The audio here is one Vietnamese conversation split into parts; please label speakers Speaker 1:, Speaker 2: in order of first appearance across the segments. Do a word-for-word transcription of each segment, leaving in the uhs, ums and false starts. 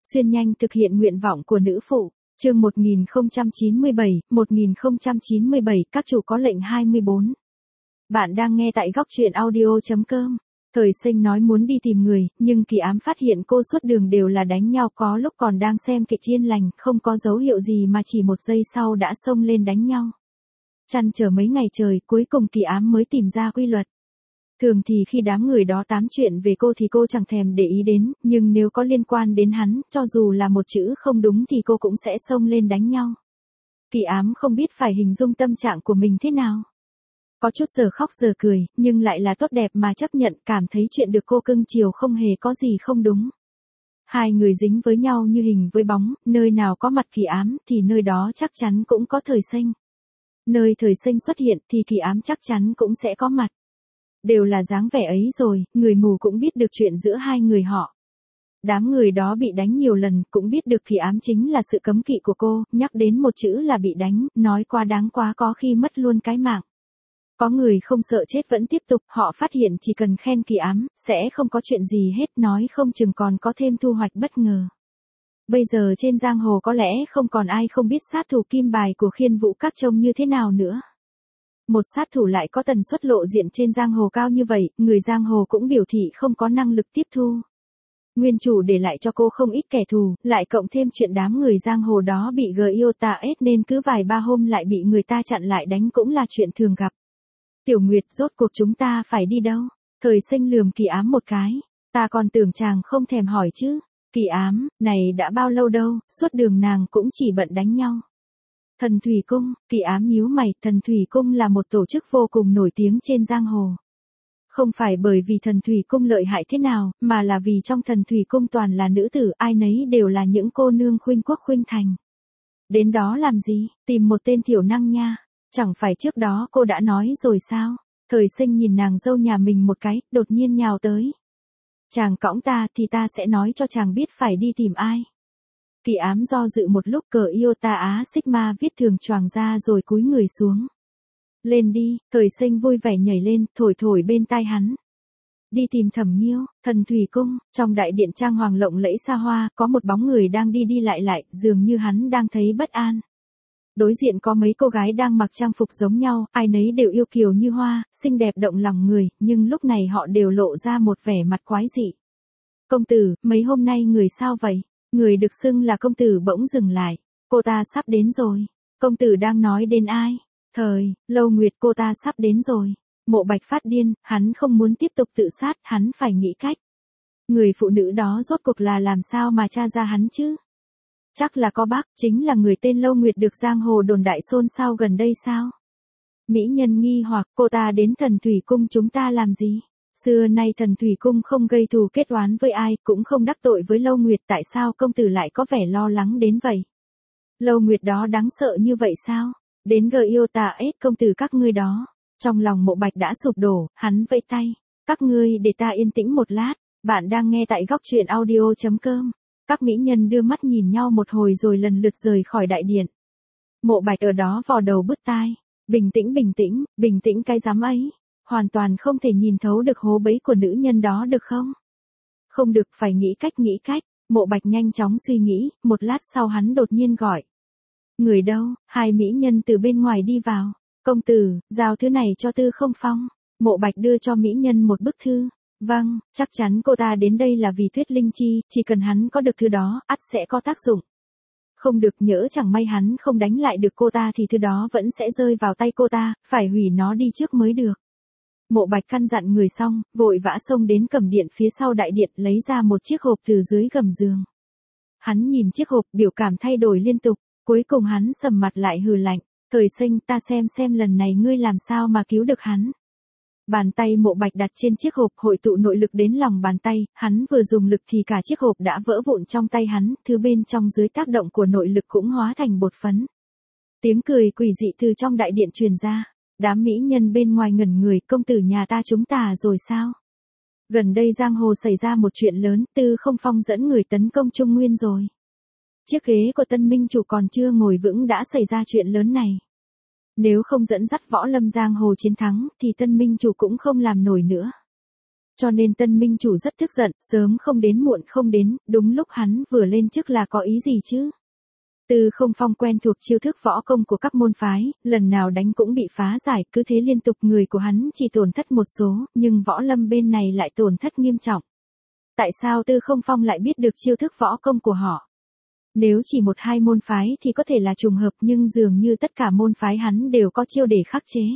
Speaker 1: Xuyên nhanh thực hiện nguyện vọng của nữ phụ. Chương một nghìn không trăm chín mươi bảy, một nghìn không trăm chín mươi bảy, các chủ có lệnh hai mươi bốn. Bạn đang nghe tại góc truyện audio chấm com. Thời Sinh nói muốn đi tìm người, nhưng Kỳ Ám phát hiện cô suốt đường đều là đánh nhau, có lúc còn đang xem kịch yên lành, không có dấu hiệu gì mà chỉ một giây sau đã xông lên đánh nhau. Trăn trở mấy ngày trời, cuối cùng Kỳ Ám mới tìm ra quy luật. Thường thì khi đám người đó tám chuyện về cô thì cô chẳng thèm để ý đến, nhưng nếu có liên quan đến hắn, cho dù là một chữ không đúng thì cô cũng sẽ xông lên đánh nhau. Kỳ Ám không biết phải hình dung tâm trạng của mình thế nào. Có chút giờ khóc giờ cười, nhưng lại là tốt đẹp mà chấp nhận, cảm thấy chuyện được cô cưng chiều không hề có gì không đúng. Hai người dính với nhau như hình với bóng, nơi nào có mặt Kỳ Ám thì nơi đó chắc chắn cũng có Thời Sinh. Nơi Thời Sinh xuất hiện thì Kỳ Ám chắc chắn cũng sẽ có mặt. Đều là dáng vẻ ấy rồi, người mù cũng biết được chuyện giữa hai người họ. Đám người đó bị đánh nhiều lần, cũng biết được Kỳ Ám chính là sự cấm kỵ của cô, nhắc đến một chữ là bị đánh, nói quá đáng quá có khi mất luôn cái mạng. Có người không sợ chết vẫn tiếp tục, họ phát hiện chỉ cần khen Kỳ Ám, sẽ không có chuyện gì hết, nói không chừng còn có thêm thu hoạch bất ngờ. Bây giờ trên giang hồ có lẽ không còn ai không biết sát thủ kim bài của Khiên Vũ Các trông như thế nào nữa. Một sát thủ lại có tần suất lộ diện trên giang hồ cao như vậy, người giang hồ cũng biểu thị không có năng lực tiếp thu. Nguyên chủ để lại cho cô không ít kẻ thù, lại cộng thêm chuyện đám người giang hồ đó bị gờ yêu ta ép nên cứ vài ba hôm lại bị người ta chặn lại đánh cũng là chuyện thường gặp. Tiểu Nguyệt, rốt cuộc chúng ta phải đi đâu? Thời Sinh lườm Kỳ Ám một cái. Ta còn tưởng chàng không thèm hỏi chứ. Kỳ Ám, này đã bao lâu đâu, suốt đường nàng cũng chỉ bận đánh nhau. Thần Thủy Cung, Kỳ Ám nhíu mày, Thần Thủy Cung là một tổ chức vô cùng nổi tiếng trên giang hồ. Không phải bởi vì Thần Thủy Cung lợi hại thế nào, mà là vì trong Thần Thủy Cung toàn là nữ tử, ai nấy đều là những cô nương khuynh quốc khuynh thành. Đến đó làm gì, tìm một tên tiểu năng nha, chẳng phải trước đó cô đã nói rồi sao? Thời Sinh nhìn nàng dâu nhà mình một cái, đột nhiên nhào tới. Chàng cõng ta thì ta sẽ nói cho chàng biết phải đi tìm ai. Kỳ Ám do dự một lúc, cờ Iota Á Sigma viết thường choàng ra rồi cúi người xuống. Lên đi, Thời Sinh vui vẻ nhảy lên, thổi thổi bên tai hắn. Đi tìm Thẩm Nghiêu. Thần Thủy Cung, trong đại điện trang hoàng lộng lẫy xa hoa, có một bóng người đang đi đi lại lại, dường như hắn đang thấy bất an. Đối diện có mấy cô gái đang mặc trang phục giống nhau, ai nấy đều yêu kiều như hoa, xinh đẹp động lòng người, nhưng lúc này họ đều lộ ra một vẻ mặt quái dị. Công tử, mấy hôm nay người sao vậy? Người được xưng là công tử bỗng dừng lại. Cô ta sắp đến rồi. Công tử đang nói đến ai? Thời, Lâu Nguyệt, cô ta sắp đến rồi. Mộ Bạch phát điên, hắn không muốn tiếp tục tự sát, hắn phải nghĩ cách. Người phụ nữ đó rốt cuộc là làm sao mà tra ra hắn chứ? Chắc là có bác, chính là người tên Lâu Nguyệt được giang hồ đồn đại xôn xao gần đây sao? Mỹ nhân nghi hoặc, cô ta đến Thần Thủy Cung chúng ta làm gì? Xưa nay Thần Thủy Cung không gây thù kết oán với ai, cũng không đắc tội với Lâu Nguyệt, tại sao công tử lại có vẻ lo lắng đến vậy? Lâu Nguyệt đó đáng sợ như vậy sao? Đến gờ yêu tà ết công tử các ngươi đó. Trong lòng Mộ Bạch đã sụp đổ, hắn vẫy tay. Các ngươi để ta yên tĩnh một lát, bạn đang nghe tại góc truyện audio chấm com. Các mỹ nhân đưa mắt nhìn nhau một hồi rồi lần lượt rời khỏi đại điện. Mộ Bạch ở đó vò đầu bứt tai. Bình tĩnh bình tĩnh, bình tĩnh cái dám ấy. Hoàn toàn không thể nhìn thấu được hố bẫy của nữ nhân đó được không? Không được, phải nghĩ cách nghĩ cách. Mộ Bạch nhanh chóng suy nghĩ, một lát sau hắn đột nhiên gọi. Người đâu? Hai mỹ nhân từ bên ngoài đi vào. Công tử, giao thứ này cho Tư Không Phong. Mộ Bạch đưa cho mỹ nhân một bức thư. Vâng, chắc chắn cô ta đến đây là vì Tuyết Linh Chi, chỉ cần hắn có được thứ đó, ắt sẽ có tác dụng. Không được, nhỡ chẳng may hắn không đánh lại được cô ta thì thứ đó vẫn sẽ rơi vào tay cô ta, phải hủy nó đi trước mới được. Mộ Bạch căn dặn người xong, vội vã xông đến cầm điện phía sau đại điện, lấy ra một chiếc hộp từ dưới gầm giường. Hắn nhìn chiếc hộp, biểu cảm thay đổi liên tục, cuối cùng hắn sầm mặt lại hừ lạnh. Thời Sinh, ta xem xem lần này ngươi làm sao mà cứu được hắn. Bàn tay Mộ Bạch đặt trên chiếc hộp, hội tụ nội lực đến lòng bàn tay, hắn vừa dùng lực thì cả chiếc hộp đã vỡ vụn trong tay hắn, thứ bên trong dưới tác động của nội lực cũng hóa thành bột phấn. Tiếng cười quỷ dị từ trong đại điện truyền ra, đám mỹ nhân bên ngoài ngẩn người, công tử nhà ta chúng ta rồi sao? Gần đây giang hồ xảy ra một chuyện lớn, Tư Không Phong dẫn người tấn công Trung Nguyên rồi. Chiếc ghế của Tân Minh chủ còn chưa ngồi vững đã xảy ra chuyện lớn này. Nếu không dẫn dắt võ lâm giang hồ chiến thắng, thì Tân Minh chủ cũng không làm nổi nữa. Cho nên tân minh chủ rất tức giận, sớm không đến muộn không đến, đúng lúc hắn vừa lên chức là có ý gì chứ? Tư Không Phong quen thuộc chiêu thức võ công của các môn phái, lần nào đánh cũng bị phá giải, cứ thế liên tục người của hắn chỉ tổn thất một số, nhưng võ lâm bên này lại tổn thất nghiêm trọng. Tại sao Tư Không Phong lại biết được chiêu thức võ công của họ? Nếu chỉ một hai môn phái thì có thể là trùng hợp, nhưng dường như tất cả môn phái hắn đều có chiêu để khắc chế.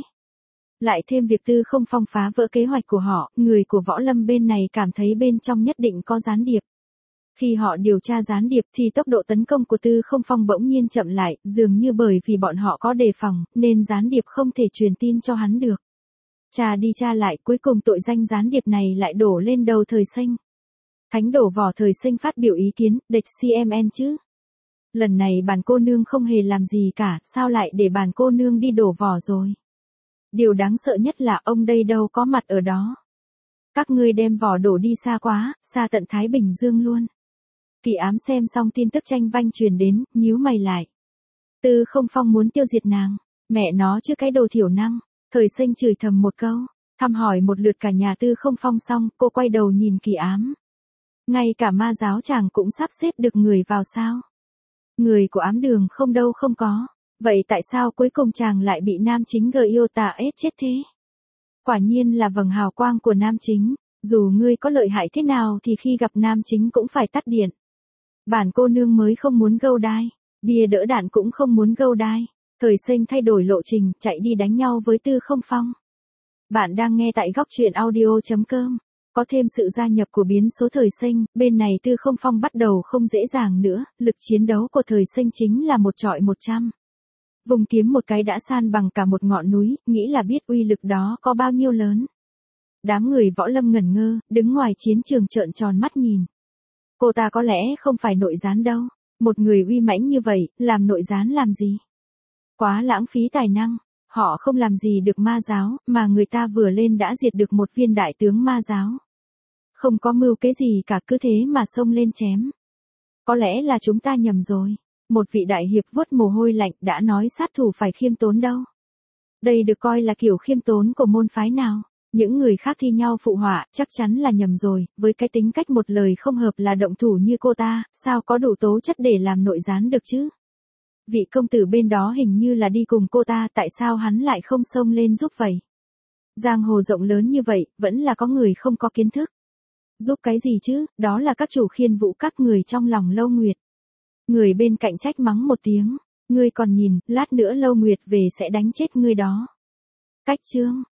Speaker 1: Lại thêm việc Tư Không Phong phá vỡ kế hoạch của họ, người của võ lâm bên này cảm thấy bên trong nhất định có gián điệp. Khi họ điều tra gián điệp thì tốc độ tấn công của Tư Không Phong bỗng nhiên chậm lại, dường như bởi vì bọn họ có đề phòng, nên gián điệp không thể truyền tin cho hắn được. Tra đi tra lại, cuối cùng tội danh gián điệp này lại đổ lên đầu Thời Sinh. Thánh đổ vỏ Thời Sinh phát biểu ý kiến, địch xê em en chứ. Lần này bản cô nương không hề làm gì cả, sao lại để bản cô nương đi đổ vỏ rồi. Điều đáng sợ nhất là ông đây đâu có mặt ở đó. Các ngươi đem vỏ đổ đi xa quá, xa tận Thái Bình Dương luôn. Kỳ Ám xem xong tin tức tranh vanh truyền đến, nhíu mày lại. Tư Không Phong muốn tiêu diệt nàng, mẹ nó chứ cái đồ thiểu năng. Thời Sinh chửi thầm một câu, thăm hỏi một lượt cả nhà Tư Không Phong xong, cô quay đầu nhìn Kỳ Ám. Ngay cả ma giáo chàng cũng sắp xếp được người vào sao? Người của ám đường không đâu không có. Vậy tại sao cuối cùng chàng lại bị nam chính gờ yêu tà ết chết thế? Quả nhiên là vầng hào quang của nam chính. Dù ngươi có lợi hại thế nào thì khi gặp nam chính cũng phải tắt điện. Bản cô nương mới không muốn gâu đai. Bia đỡ đạn cũng không muốn gâu đai. Thời Sinh thay đổi lộ trình, chạy đi đánh nhau với Tư Không Phong. Bạn đang nghe tại góc truyện audio chấm com. Có thêm sự gia nhập của biến số Thời Sinh, bên này Tư Không Phong bắt đầu không dễ dàng nữa, lực chiến đấu của Thời Sinh chính là một trọi một trăm. Vùng kiếm một cái đã san bằng cả một ngọn núi, nghĩ là biết uy lực đó có bao nhiêu lớn. Đám người võ lâm ngẩn ngơ, đứng ngoài chiến trường trợn tròn mắt nhìn. Cô ta có lẽ không phải nội gián đâu, một người uy mãnh như vậy, làm nội gián làm gì? Quá lãng phí tài năng, họ không làm gì được ma giáo, mà người ta vừa lên đã diệt được một viên đại tướng ma giáo. Không có mưu kế gì cả, cứ thế mà xông lên chém. Có lẽ là chúng ta nhầm rồi. Một vị đại hiệp vuốt mồ hôi lạnh đã nói sát thủ phải khiêm tốn đâu. Đây được coi là kiểu khiêm tốn của môn phái nào? Những người khác thi nhau phụ họa, chắc chắn là nhầm rồi, với cái tính cách một lời không hợp là động thủ như cô ta, sao có đủ tố chất để làm nội gián được chứ? Vị công tử bên đó hình như là đi cùng cô ta, tại sao hắn lại không xông lên giúp vậy? Giang hồ rộng lớn như vậy, vẫn là có người không có kiến thức. Giúp cái gì chứ, đó là các chủ khiên vũ các người trong lòng Lâu Nguyệt. Người bên cạnh trách mắng một tiếng, ngươi còn nhìn, lát nữa Lâu Nguyệt về sẽ đánh chết ngươi đó. Cách chương